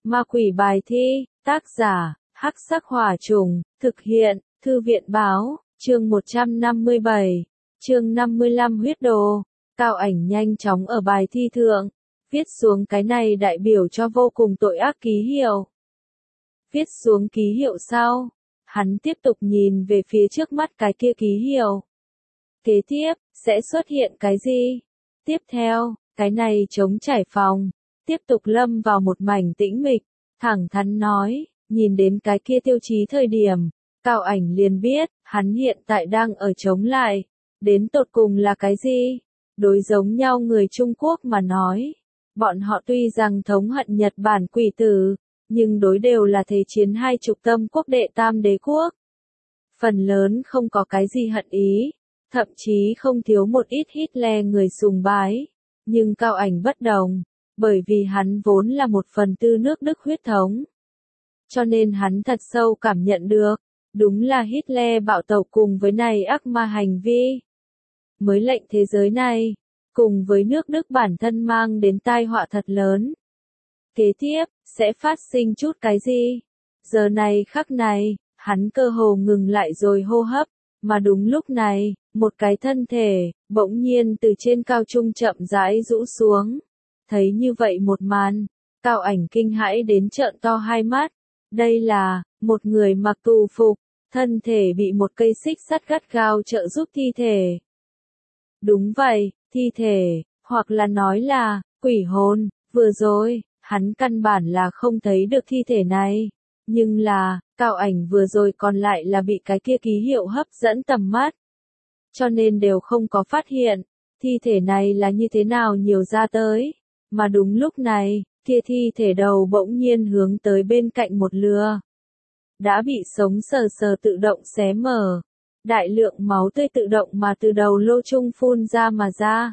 Ma quỷ bài thi, tác giả, Hắc Sắc Hỏa Trùng, thực hiện, Thư viện báo, chương 157, chương 55 huyết đồ. Cao Ảnh nhanh chóng ở bài thi thượng, viết xuống cái này đại biểu cho vô cùng tội ác ký hiệu. Viết xuống ký hiệu sau, hắn tiếp tục nhìn về phía trước mắt cái kia ký hiệu. Kế tiếp, sẽ xuất hiện cái gì? Tiếp theo, cái này trống trải phòng, tiếp tục lâm vào một mảnh tĩnh mịch, thẳng thắn nói, nhìn đến cái kia tiêu chí thời điểm, Cao Ảnh liền biết, hắn hiện tại đang ở chống lại, đến tột cùng là cái gì? Đối giống nhau người Trung Quốc mà nói, bọn họ tuy rằng thống hận Nhật Bản quỷ tử, nhưng đối đều là thế chiến 20 tâm quốc đệ tam đế quốc. Phần lớn không có cái gì hận ý, thậm chí không thiếu một ít Hitler người sùng bái, nhưng Cao Ảnh bất đồng, bởi vì hắn vốn là một phần tư nước Đức huyết thống. Cho nên hắn thật sâu cảm nhận được, đúng là Hitler bạo tẩu cùng với này ác ma hành vi. Mới lệnh thế giới này, cùng với nước Đức bản thân mang đến tai họa thật lớn. Kế tiếp, sẽ phát sinh chút cái gì? Giờ này khắc này, hắn cơ hồ ngừng lại rồi hô hấp, mà đúng lúc này, một cái thân thể, bỗng nhiên từ trên cao trung chậm rãi rũ xuống. Thấy như vậy một màn, Cao Ảnh kinh hãi đến trợn to hai mắt. Đây là, một người mặc tù phục, thân thể bị một cây xích sắt gắt gao trợ giúp thi thể. Đúng vậy, thi thể, hoặc là nói là, quỷ hồn, vừa rồi, hắn căn bản là không thấy được thi thể này. Nhưng là, Cao Ảnh vừa rồi còn lại là bị cái kia ký hiệu hấp dẫn tầm mắt. Cho nên đều không có phát hiện, thi thể này là như thế nào nhiều ra tới. Mà đúng lúc này, kia thi thể đầu bỗng nhiên hướng tới bên cạnh một lừa. Đã bị sống sờ sờ tự động xé mở. Đại lượng máu tươi tự động mà từ đầu lô trung phun ra mà ra.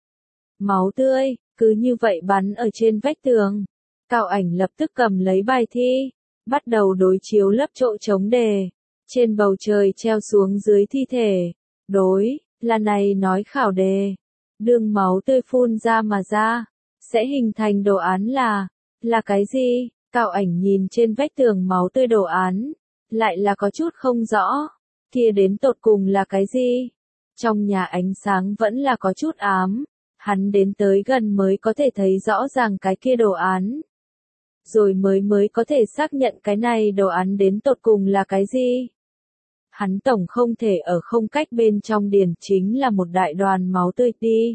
Máu tươi, cứ như vậy bắn ở trên vách tường. Cao Ảnh lập tức cầm lấy bài thi, bắt đầu đối chiếu lấp chỗ trống đề. Trên bầu trời treo xuống dưới thi thể. Đối, là này nói khảo đề. Đường máu tươi phun ra mà ra, sẽ hình thành đồ án là cái gì? Cao Ảnh nhìn trên vách tường máu tươi đồ án, lại là có chút không rõ. Kia đến tột cùng là cái gì? Trong nhà ánh sáng vẫn là có chút ám, hắn đến tới gần mới có thể thấy rõ ràng cái kia đồ án. Rồi mới có thể xác nhận cái này đồ án đến tột cùng là cái gì? Hắn tổng không thể ở không cách bên trong điển chính là một đại đoàn máu tươi đi.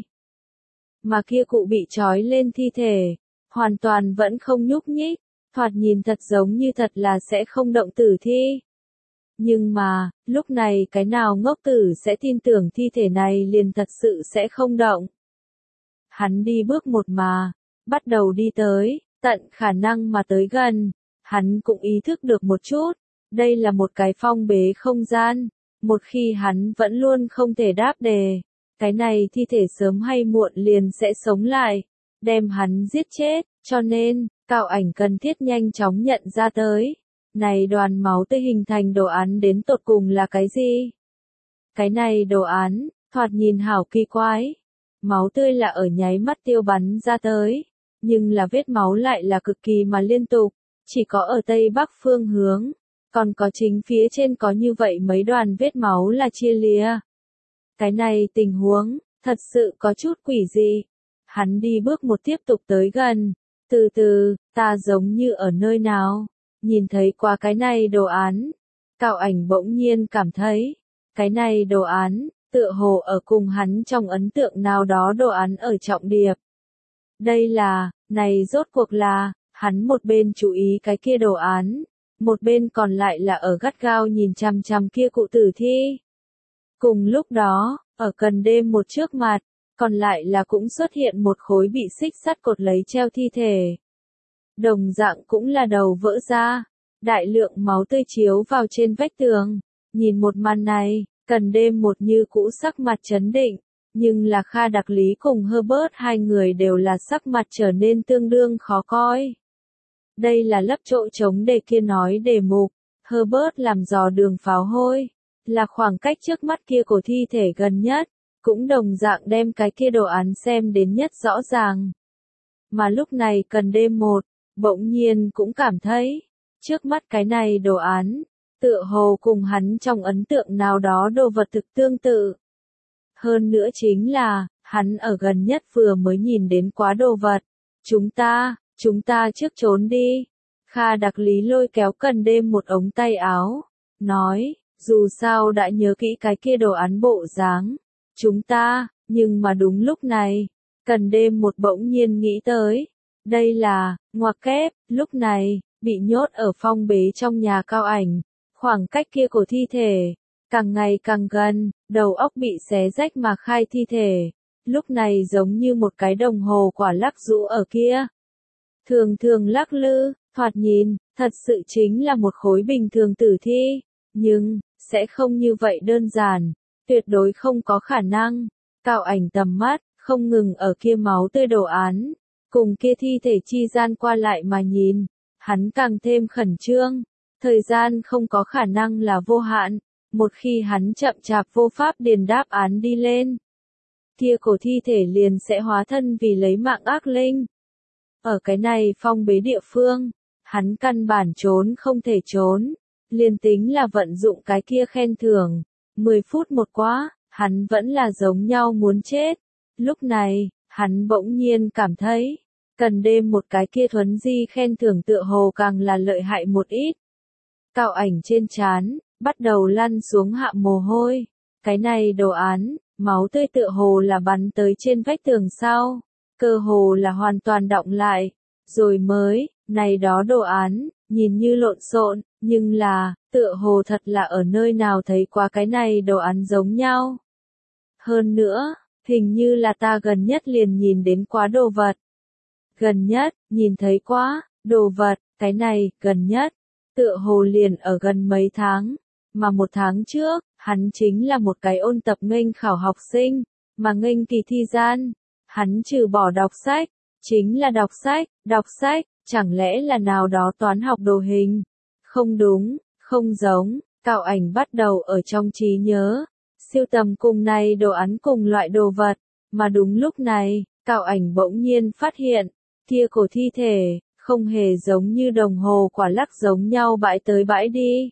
Mà kia cụ bị trói lên thi thể, hoàn toàn vẫn không nhúc nhích, thoạt nhìn thật giống như thật là sẽ không động tử thi. Nhưng mà, lúc này cái nào ngốc tử sẽ tin tưởng thi thể này liền thật sự sẽ không động. Hắn đi bước một mà, bắt đầu đi tới, tận khả năng mà tới gần, hắn cũng ý thức được một chút, đây là một cái phong bế không gian, một khi hắn vẫn luôn không thể đáp đề, cái này thi thể sớm hay muộn liền sẽ sống lại, đem hắn giết chết, cho nên, Cao Ảnh cần thiết nhanh chóng nhận ra tới. Này đoàn máu tươi hình thành đồ án đến tột cùng là cái gì? Cái này đồ án, thoạt nhìn hảo kỳ quái. Máu tươi là ở nháy mắt tiêu bắn ra tới, nhưng là vết máu lại là cực kỳ mà liên tục, chỉ có ở Tây Bắc phương hướng, còn có chính phía trên có như vậy mấy đoàn vết máu là chia lìa. Cái này tình huống, thật sự có chút quỷ dị. Hắn đi bước một tiếp tục tới gần, từ từ, ta giống như ở nơi nào? Nhìn thấy qua cái này đồ án, Cao Ảnh bỗng nhiên cảm thấy, cái này đồ án, tựa hồ ở cùng hắn trong ấn tượng nào đó đồ án ở trọng điệp. Đây là, này rốt cuộc là, hắn một bên chú ý cái kia đồ án, một bên còn lại là ở gắt gao nhìn chằm chằm kia cụ tử thi. Cùng lúc đó, ở cần đêm một trước mặt, còn lại là cũng xuất hiện một khối bị xích sắt cột lấy treo thi thể. Đồng dạng cũng là đầu vỡ ra, đại lượng máu tươi chiếu vào trên vách tường. Nhìn một màn này, cần đêm một như cũ sắc mặt trấn định, nhưng là Kha Đặc Lý cùng Herbert hai người đều là sắc mặt trở nên tương đương khó coi. Đây là lấp chỗ trống đề kia nói đề mục, Herbert làm dò đường pháo hôi, là khoảng cách trước mắt kia của thi thể gần nhất, cũng đồng dạng đem cái kia đồ án xem đến nhất rõ ràng. Mà lúc này cần đêm một, bỗng nhiên cũng cảm thấy, trước mắt cái này đồ án, tựa hồ cùng hắn trong ấn tượng nào đó đồ vật thực tương tự. Hơn nữa chính là, hắn ở gần nhất vừa mới nhìn đến quá đồ vật. Chúng ta trước trốn đi. Kha Đặc Lý lôi kéo Cần Đêm một ống tay áo, nói, dù sao đã nhớ kỹ cái kia đồ án bộ dáng. Nhưng mà đúng lúc này, Cần Đêm một bỗng nhiên nghĩ tới. Đây là, ngoặc kép, lúc này, bị nhốt ở phong bế trong nhà Cao Ảnh. Khoảng cách kia của thi thể, càng ngày càng gần, đầu óc bị xé rách mà khai thi thể. Lúc này giống như một cái đồng hồ quả lắc rũ ở kia. Thường thường lắc lư, thoạt nhìn, thật sự chính là một khối bình thường tử thi. Nhưng, sẽ không như vậy đơn giản, tuyệt đối không có khả năng. Cao Ảnh tầm mắt, không ngừng ở kia máu tươi đồ án, cùng kia thi thể chi gian qua lại mà nhìn. Hắn càng thêm khẩn trương, thời gian không có khả năng là vô hạn. Một khi hắn chậm chạp vô pháp điền đáp án đi lên, kia cổ thi thể liền sẽ hóa thân vì lấy mạng ác linh. Ở cái này phong bế địa phương, hắn căn bản trốn không thể trốn, liền tính là vận dụng cái kia khen thưởng, 10 phút một quá, hắn vẫn là giống nhau muốn chết. Lúc này, hắn bỗng nhiên cảm thấy, Cần Đêm một cái kia thuấn di khen thưởng tựa hồ càng là lợi hại một ít. Cao Ảnh trên trán bắt đầu lăn xuống hạ mồ hôi. Cái này đồ án, máu tươi tựa hồ là bắn tới trên vách tường sau, cơ hồ là hoàn toàn đọng lại. Rồi mới, này đó đồ án, nhìn như lộn xộn, nhưng là, tựa hồ thật là ở nơi nào thấy qua cái này đồ án giống nhau. Hơn nữa, hình như là ta gần nhất liền nhìn đến quá đồ vật. Gần nhất, nhìn thấy quá, đồ vật, cái này, gần nhất, tựa hồ liền ở gần mấy tháng. Mà một tháng trước, hắn chính là một cái ôn tập nghênh khảo học sinh, mà nghênh kỳ thi gian. Hắn trừ bỏ đọc sách, chính là đọc sách, chẳng lẽ là nào đó toán học đồ hình? Không đúng, không giống, Cao Ảnh bắt đầu ở trong trí nhớ, siêu tầm cùng này đồ án cùng loại đồ vật, mà đúng lúc này, Cao Ảnh bỗng nhiên phát hiện, kia cổ thi thể, không hề giống như đồng hồ quả lắc giống nhau bãi tới bãi đi,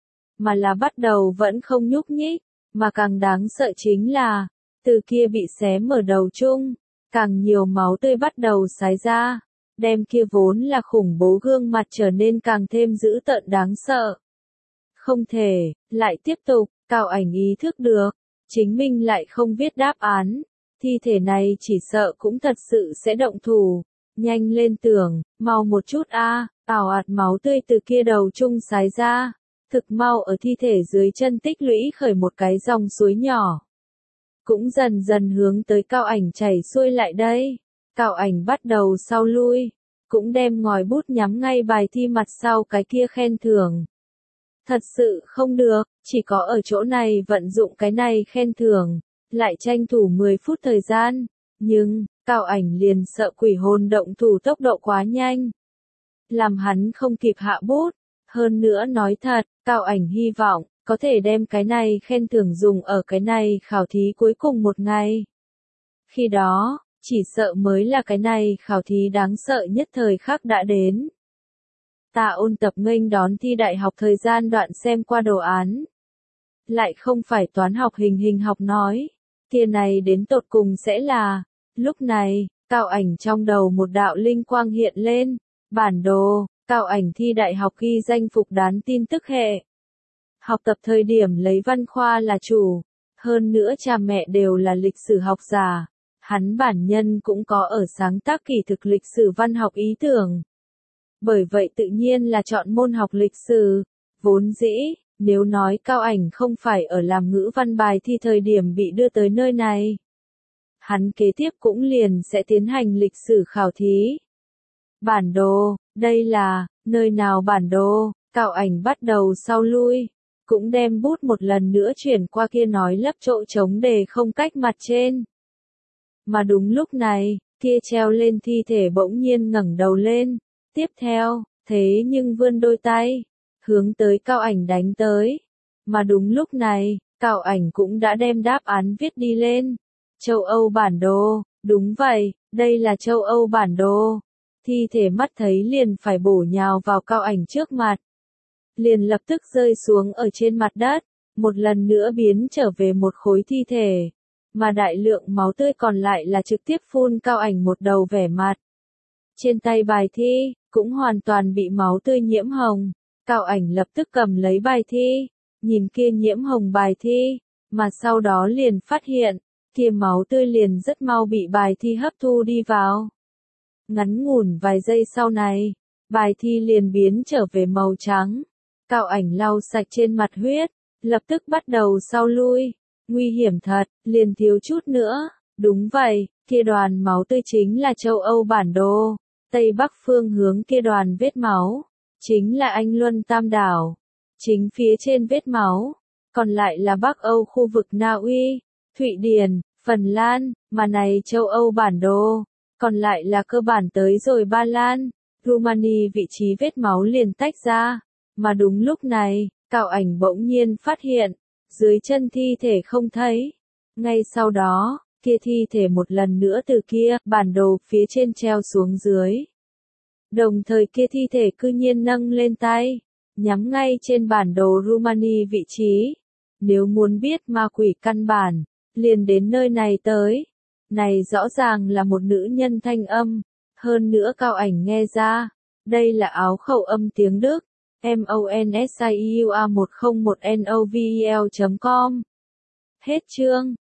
mà là bắt đầu vẫn không nhúc nhích, mà càng đáng sợ chính là, từ kia bị xé mở đầu chung, càng nhiều máu tươi bắt đầu xái ra, đem kia vốn là khủng bố gương mặt trở nên càng thêm dữ tợn đáng sợ. Không thể, lại tiếp tục, Cao Ảnh ý thức được, chính mình lại không viết đáp án, thi thể này chỉ sợ cũng thật sự sẽ động thủ, nhanh lên tưởng, mau một chút ào ạt máu tươi từ kia đầu chung xái ra, thực mau ở thi thể dưới chân tích lũy khởi một cái dòng suối nhỏ. Cũng dần dần hướng tới Cao Ảnh chảy xuôi lại đây. Cao Ảnh bắt đầu sau lui, cũng đem ngòi bút nhắm ngay bài thi mặt sau cái kia khen thưởng. Thật sự không được, chỉ có ở chỗ này vận dụng cái này khen thưởng, lại tranh thủ 10 phút thời gian, nhưng, Cao Ảnh liền sợ quỷ hồn động thủ tốc độ quá nhanh, làm hắn không kịp hạ bút. Hơn nữa nói thật, Cao Ảnh hy vọng, có thể đem cái này khen thưởng dùng ở cái này khảo thí cuối cùng một ngày. Khi đó, chỉ sợ mới là cái này khảo thí đáng sợ nhất thời khắc đã đến. Ta ôn tập nghênh đón thi đại học thời gian đoạn xem qua đồ án. Lại không phải toán học hình học nói, kia này đến tột cùng sẽ là, lúc này, Cao Ảnh trong đầu một đạo linh quang hiện lên, bản đồ, Cao Ảnh thi đại học ghi danh phục đán tin tức hệ. Học tập thời điểm lấy văn khoa là chủ, hơn nữa cha mẹ đều là lịch sử học giả, hắn bản nhân cũng có ở sáng tác kỳ thực lịch sử văn học ý tưởng. Bởi vậy tự nhiên là chọn môn học lịch sử, vốn dĩ, nếu nói Cao Ảnh không phải ở làm ngữ văn bài thi thời điểm bị đưa tới nơi này. Hắn kế tiếp cũng liền sẽ tiến hành lịch sử khảo thí. Bản đồ, đây là, nơi nào bản đồ, Cao Ảnh bắt đầu sau lui, cũng đem bút một lần nữa chuyển qua kia nói lấp chỗ trống đề không cách mặt trên. Mà đúng lúc này, kia treo lên thi thể bỗng nhiên ngẩng đầu lên, tiếp theo, thế nhưng vươn đôi tay, hướng tới Cao Ảnh đánh tới. Mà đúng lúc này, Cao Ảnh cũng đã đem đáp án viết đi lên. Châu Âu bản đồ, đúng vậy, đây là châu Âu bản đồ. thi thể mắt thấy liền phải bổ nhào vào Cao Ảnh trước mặt. Liền lập tức rơi xuống ở trên mặt đất, một lần nữa biến trở về một khối thi thể, mà đại lượng máu tươi còn lại là trực tiếp phun Cao Ảnh một đầu vẻ mặt. Trên tay bài thi, cũng hoàn toàn bị máu tươi nhiễm hồng. Cao Ảnh lập tức cầm lấy bài thi, nhìn kia nhiễm hồng bài thi, mà sau đó liền phát hiện, kia máu tươi liền rất mau bị bài thi hấp thu đi vào. Ngắn ngủn vài giây sau này, bài thi liền biến trở về màu trắng. Cao Ảnh lau sạch trên mặt huyết, lập tức bắt đầu sau lui. Nguy hiểm thật, liền thiếu chút nữa. Đúng vậy, kia đoàn máu tươi chính là châu Âu bản đồ. Tây Bắc phương hướng kia đoàn vết máu, chính là Anh Luân Tam Đảo. Chính phía trên vết máu, còn lại là Bắc Âu khu vực Na Uy, Thụy Điển, Phần Lan, mà này châu Âu bản đồ, còn lại là cơ bản tới rồi Ba Lan, Rumani vị trí vết máu liền tách ra. Mà đúng lúc này, Cao Ảnh bỗng nhiên phát hiện, dưới chân thi thể không thấy. Ngay sau đó, kia thi thể một lần nữa từ kia, bản đồ phía trên treo xuống dưới. Đồng thời kia thi thể cư nhiên nâng lên tay, nhắm ngay trên bản đồ Rumani vị trí. Nếu muốn biết ma quỷ căn bản, liền đến nơi này tới. Này rõ ràng là một nữ nhân thanh âm, hơn nữa Cao Ảnh nghe ra, đây là áo khẩu âm tiếng Đức, MONSIUA101NOVEL.com. Hết chương.